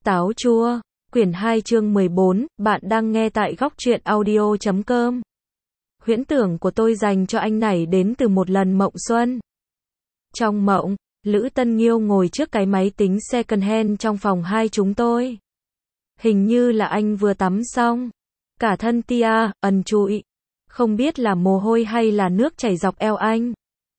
Táo chua, quyển 2 chương 14, bạn đang nghe tại góc truyện audio.com. Huyễn tưởng của tôi dành cho anh này đến từ một lần mộng xuân. Trong mộng, Lữ Tân Nghiêu ngồi trước cái máy tính second hand trong phòng hai chúng tôi. Hình như là anh vừa tắm xong. Cả thân tia, ẩn trụi. Không biết là mồ hôi hay là nước chảy dọc eo anh.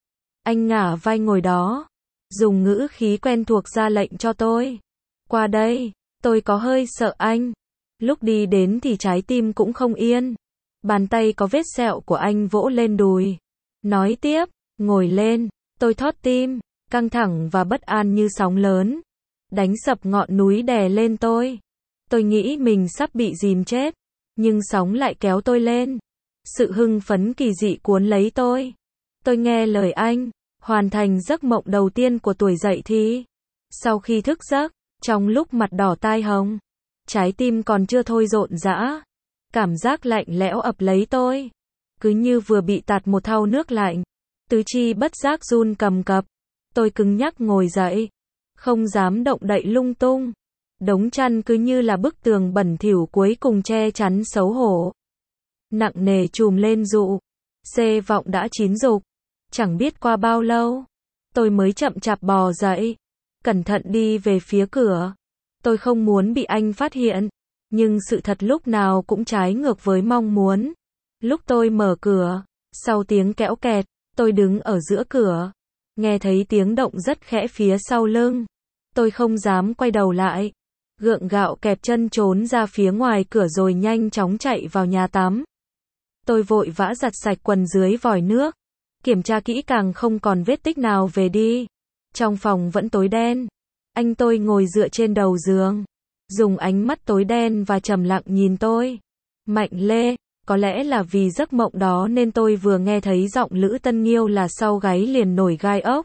Anh ngả vai ngồi đó, dùng ngữ khí quen thuộc ra lệnh cho tôi. Qua đây. Tôi có hơi sợ anh. Lúc đi đến thì trái tim cũng không yên. Bàn tay có vết sẹo của anh vỗ lên đùi. Nói tiếp, ngồi lên. Tôi thót tim, căng thẳng và bất an như sóng lớn. Đánh sập ngọn núi đè lên tôi. Tôi nghĩ mình sắp bị dìm chết. Nhưng sóng lại kéo tôi lên. Sự hưng phấn kỳ dị cuốn lấy tôi. Tôi nghe lời anh, hoàn thành giấc mộng đầu tiên của tuổi dậy thì. Sau khi thức giấc, trong lúc mặt đỏ tai hồng, trái tim còn chưa thôi rộn rã, cảm giác lạnh lẽo ập lấy tôi, cứ như vừa bị tạt một thau nước lạnh, tứ chi bất giác run cầm cập. Tôi cứng nhắc ngồi dậy, không dám động đậy lung tung. Đống chăn cứ như là bức tường bẩn thỉu cuối cùng che chắn xấu hổ. Nặng nề trùm lên rụ, xê vọng đã chín rục. Chẳng biết qua bao lâu, tôi mới chậm chạp bò dậy, cẩn thận đi về phía cửa. Tôi không muốn bị anh phát hiện, nhưng sự thật lúc nào cũng trái ngược với mong muốn. Lúc tôi mở cửa, sau tiếng kéo kẹt, tôi đứng ở giữa cửa, nghe thấy tiếng động rất khẽ phía sau lưng. Tôi không dám quay đầu lại, gượng gạo kẹp chân trốn ra phía ngoài cửa rồi nhanh chóng chạy vào nhà tắm. Tôi vội vã giặt sạch quần dưới vòi nước, kiểm tra kỹ càng không còn vết tích nào về đi. Trong phòng vẫn tối đen. Anh tôi ngồi dựa trên đầu giường, dùng ánh mắt tối đen và trầm lặng nhìn tôi. Mạnh Lê, có lẽ là vì giấc mộng đó nên tôi vừa nghe thấy giọng Lữ Tân Nghiêu là sau gáy liền nổi gai ốc.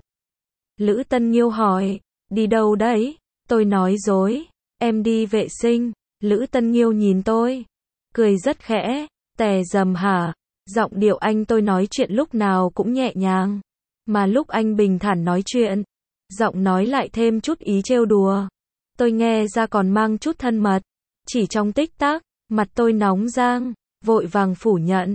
Lữ Tân Nghiêu hỏi, đi đâu đấy? Tôi nói dối, em đi vệ sinh. Lữ Tân Nghiêu nhìn tôi, cười rất khẽ, tè dầm hả? Giọng điệu anh tôi nói chuyện lúc nào cũng nhẹ nhàng, mà lúc anh bình thản nói chuyện, giọng nói lại thêm chút ý trêu đùa. Tôi nghe ra còn mang chút thân mật. Chỉ trong tích tắc, mặt tôi nóng rang, vội vàng phủ nhận,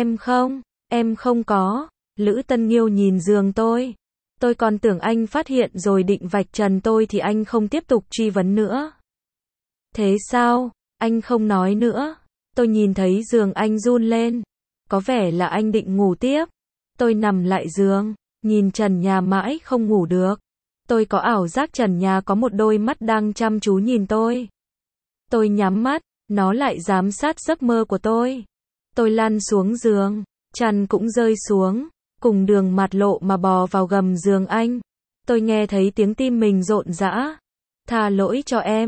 em không có. Lữ Tân Nghiêu nhìn giường tôi. Tôi còn tưởng anh phát hiện rồi định vạch trần tôi thì anh không tiếp tục truy vấn nữa. Thế sao? Anh không nói nữa. Tôi nhìn thấy giường anh run lên. Có vẻ là anh định ngủ tiếp. Tôi nằm lại giường, nhìn trần nhà mãi không ngủ được. Tôi có ảo giác trần nhà có một đôi mắt đang chăm chú nhìn tôi. Tôi nhắm mắt, nó lại giám sát giấc mơ của tôi. Tôi lăn xuống giường, chăn cũng rơi xuống, cùng đường mạt lộ mà bò vào gầm giường anh. Tôi nghe thấy tiếng tim mình rộn rã. Tha lỗi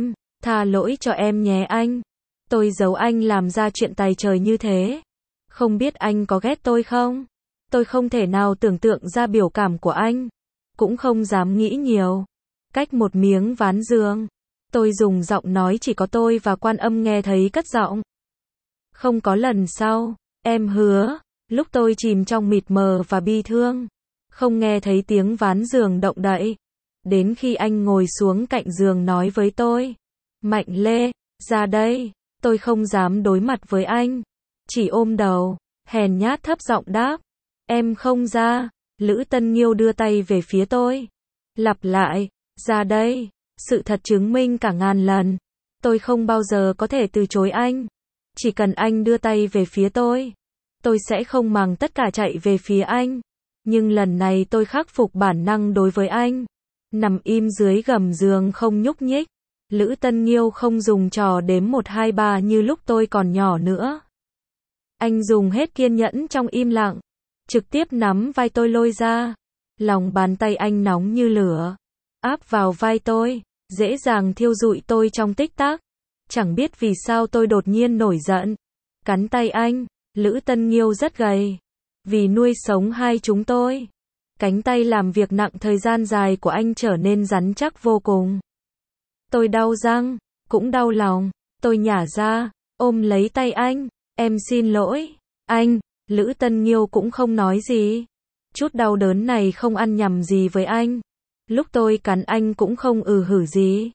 cho em nhé anh. Tôi giấu anh làm ra chuyện tày trời như thế. Không biết anh có ghét tôi không? Tôi không thể nào tưởng tượng ra biểu cảm của anh. Cũng không dám nghĩ nhiều. Cách một miếng ván giường, tôi dùng giọng nói chỉ có tôi và Quan Âm nghe thấy cất giọng. Không có lần sau, em hứa. Lúc tôi chìm trong mịt mờ và bi thương, không nghe thấy tiếng ván giường động đậy. Đến khi anh ngồi xuống cạnh giường nói với tôi, Mạnh Lê, ra đây. Tôi không dám đối mặt với anh, chỉ ôm đầu, hèn nhát thấp giọng đáp, em không ra. Lữ Tân Nghiêu đưa tay về phía tôi, lặp lại, ra đây. Sự thật chứng minh cả ngàn lần, tôi không bao giờ có thể từ chối anh. Chỉ cần anh đưa tay về phía tôi sẽ không màng tất cả chạy về phía anh. Nhưng lần này tôi khắc phục bản năng đối với anh, nằm im dưới gầm giường không nhúc nhích. Lữ Tân Nghiêu không dùng trò đếm 1 2 3 như lúc tôi còn nhỏ nữa. Anh dùng hết kiên nhẫn trong im lặng, trực tiếp nắm vai tôi lôi ra. Lòng bàn tay anh nóng như lửa, áp vào vai tôi, dễ dàng thiêu rụi tôi trong tích tắc. Chẳng biết vì sao tôi đột nhiên nổi giận, cắn tay anh. Lữ Tân Nghiêu rất gầy, vì nuôi sống hai chúng tôi, cánh tay làm việc nặng thời gian dài của anh trở nên rắn chắc vô cùng. Tôi đau răng, cũng đau lòng. Tôi nhả ra, ôm lấy tay anh. Em xin lỗi, anh. Lữ Tân Nghiêu cũng không nói gì. Chút đau đớn này không ăn nhầm gì với anh. Lúc tôi cắn anh cũng không hử gì.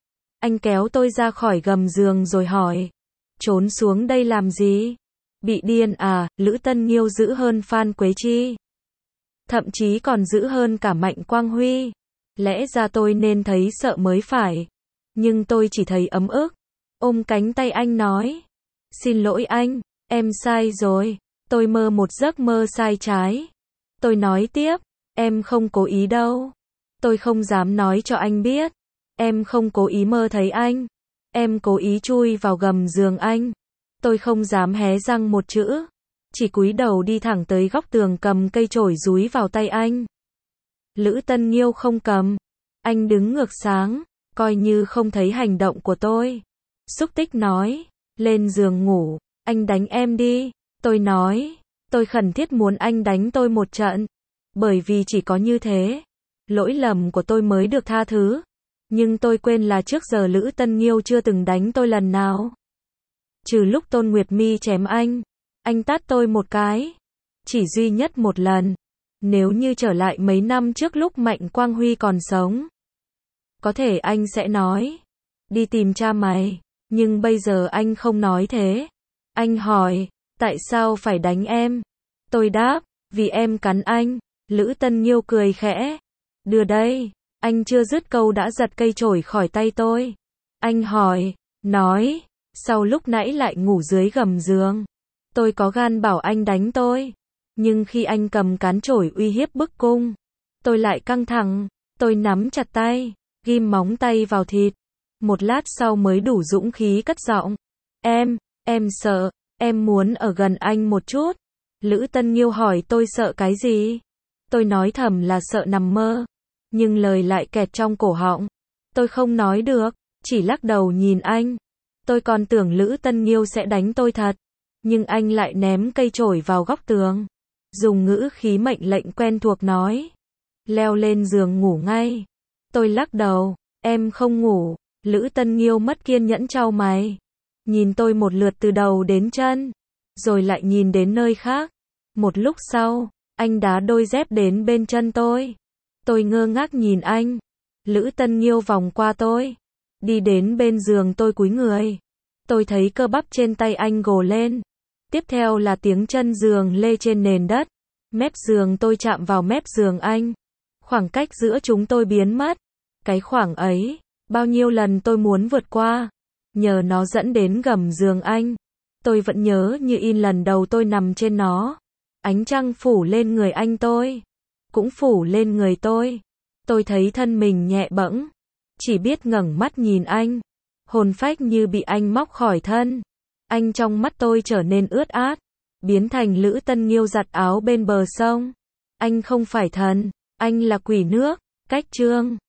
Anh kéo tôi ra khỏi gầm giường rồi hỏi. Trốn xuống đây làm gì? Bị điên à? Lữ Tân Nghiêu dữ hơn Phan Quế Chi. Thậm chí còn dữ hơn cả Mạnh Quang Huy. Lẽ ra tôi nên thấy sợ mới phải. Nhưng tôi chỉ thấy ấm ức. Ôm cánh tay anh nói. Xin lỗi anh, em sai rồi. Tôi mơ một giấc mơ sai trái. Tôi nói tiếp. Em không cố ý đâu. Tôi không dám nói cho anh biết. Em không cố ý mơ thấy anh. Em cố ý chui vào gầm giường anh. Tôi không dám hé răng một chữ. Chỉ cúi đầu đi thẳng tới góc tường cầm cây chổi dúi vào tay anh. Lữ Tân Nghiêu không cầm. Anh đứng ngược sáng, coi như không thấy hành động của tôi. Xúc Tích nói. Lên giường ngủ, anh đánh em đi. Tôi nói. Tôi khẩn thiết muốn anh đánh tôi một trận. Bởi vì chỉ có như thế, lỗi lầm của tôi mới được tha thứ. Nhưng tôi quên là trước giờ Lữ Tân Nghiêu chưa từng đánh tôi lần nào. Trừ lúc Tôn Nguyệt Mi chém anh tát tôi một cái. Chỉ duy nhất một lần. Nếu như trở lại mấy năm trước lúc Mạnh Quang Huy còn sống, có thể anh sẽ nói, đi tìm cha mày. Nhưng bây giờ anh không nói thế. Anh hỏi, tại sao phải đánh em? Tôi đáp, vì em cắn anh. Lữ Tân Nghiêu cười khẽ. Đưa đây. Anh chưa dứt câu đã giật cây chổi khỏi tay tôi. Anh hỏi, nói, sao lúc nãy lại ngủ dưới gầm giường? Tôi có gan bảo anh đánh tôi. Nhưng khi anh cầm cán chổi uy hiếp bức cung, tôi lại căng thẳng. Tôi nắm chặt tay, ghim móng tay vào thịt. Một lát sau mới đủ dũng khí cất giọng. Em sợ, em muốn ở gần anh một chút. Lữ Tân Nghiêu hỏi tôi sợ cái gì? Tôi nói thầm là sợ nằm mơ. Nhưng lời lại kẹt trong cổ họng. Tôi không nói được, chỉ lắc đầu nhìn anh. Tôi còn tưởng Lữ Tân Nghiêu sẽ đánh tôi thật. Nhưng anh lại ném cây chổi vào góc tường. Dùng ngữ khí mệnh lệnh quen thuộc nói. Leo lên giường ngủ ngay. Tôi lắc đầu, em không ngủ. Lữ Tân Nghiêu mất kiên nhẫn chau mày. Nhìn tôi một lượt từ đầu đến chân. Rồi lại nhìn đến nơi khác. Một lúc sau, anh đá đôi dép đến bên chân tôi. Tôi ngơ ngác nhìn anh. Lữ Tân Nghiêu vòng qua tôi. Đi đến bên giường tôi cúi người. Tôi thấy cơ bắp trên tay anh gồ lên. Tiếp theo là tiếng chân giường lê trên nền đất. Mép giường tôi chạm vào mép giường anh. Khoảng cách giữa chúng tôi biến mất. Cái khoảng ấy, bao nhiêu lần tôi muốn vượt qua. Nhờ nó dẫn đến gầm giường anh. Tôi vẫn nhớ như in lần đầu tôi nằm trên nó. Ánh trăng phủ lên người anh tôi. Cũng phủ lên người tôi. Tôi thấy thân mình nhẹ bẫng. Chỉ biết ngẩng mắt nhìn anh. Hồn phách như bị anh móc khỏi thân. Anh trong mắt tôi trở nên ướt át. Biến thành Lữ Tân Nghiêu giặt áo bên bờ sông. Anh không phải thần. Anh là quỷ nước. Cách chương